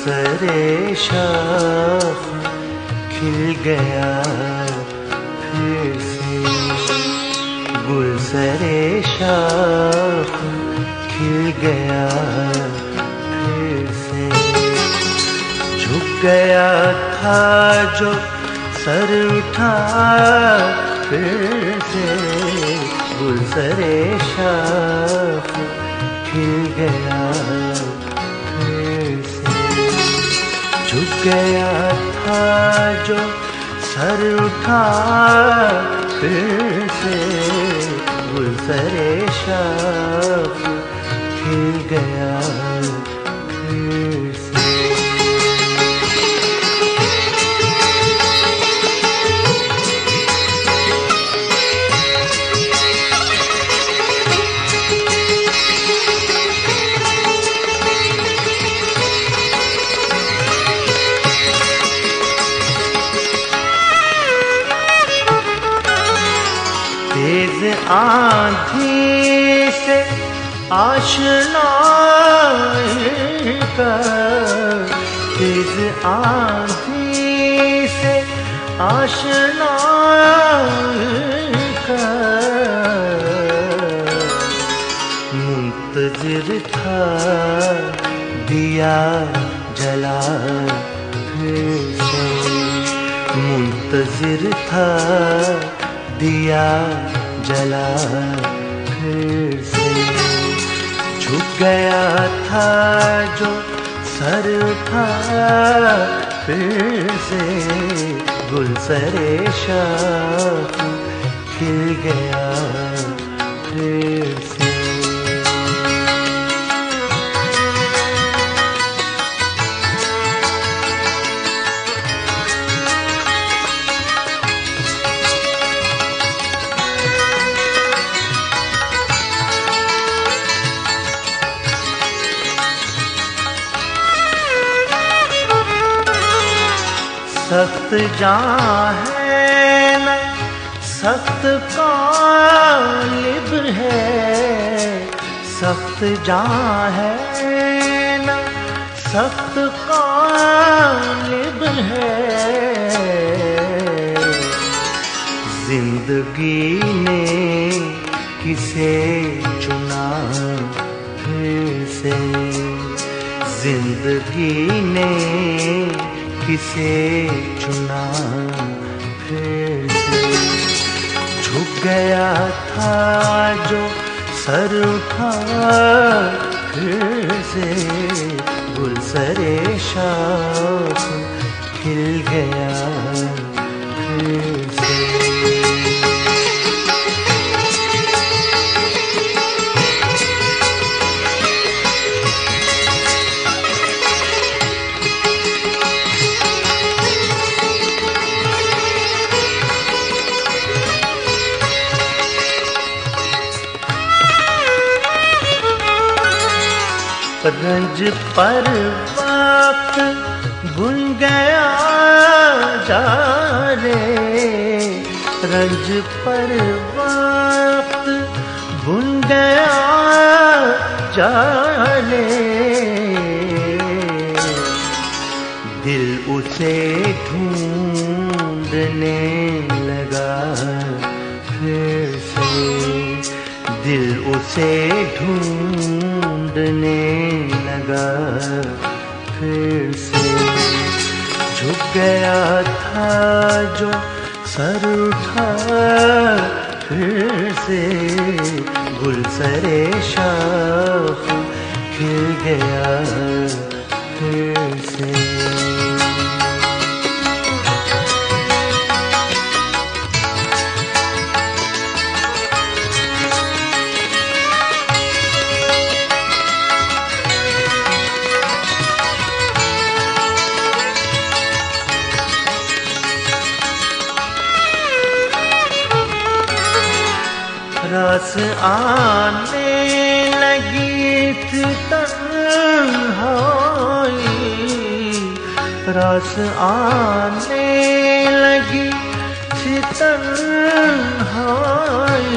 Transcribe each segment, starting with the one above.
गुलसरे शाख खिल गया फिर से, गुलसरे शाख खिल गया फिर से। झुक गया था जो सर उठा फिर से, गुलसरे शाख खिल गया फिर से। झुक गया था जो सर उठा फिर से, गुलसरे शाख खिल गया फिर से। तेज आंधी से आशना का, तेज आंधी से आशना का, मुंतजिर था दिया जला फिर से, मुंतजिर था दिया जला फिर से। झुक गया था जो सर उठा फिर से, गुलसरे शाख खिल गया फिर से। सख्त जान है न सख्त कालिब है, सख्त जान है न सख्त कालिब है। जिंदगी ने किसे चुना फिर से, जिंदगी ने किसे चुना फिर से। झुक गया था जो सर उठा फिर से, गुलसरे शाख खिल गया फिर से। रंज पर वक्त बुन गया जा रे, रंज पर वक्त बुन गया जा रे। दिल उसे ढूंढने लगा फिर से, दिल उसे ढूंढने लगा फिर से। झुक गया था जो सर उठा फिर से, गुलसरे शाख खिल गया फिर से। रस आने लगी थी तन्हाई, रस आने लगी थी तन्हाई।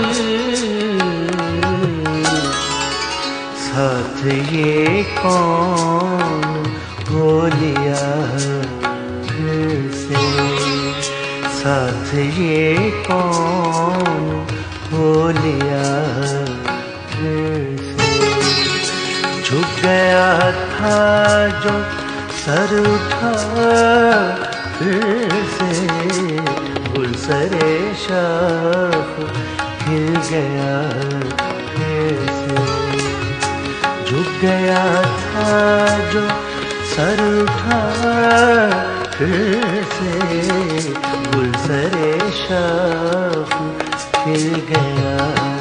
साथ ये कौन हो लिया फिर से साथ, ये कौन हो लिया फिर से। झुक गया था जो सर उठा फिर से, गुलसरे शाख खिल गया फिर से। झुक गया था जो सर उठा फिर से, गुलसरे शाख खिल गया।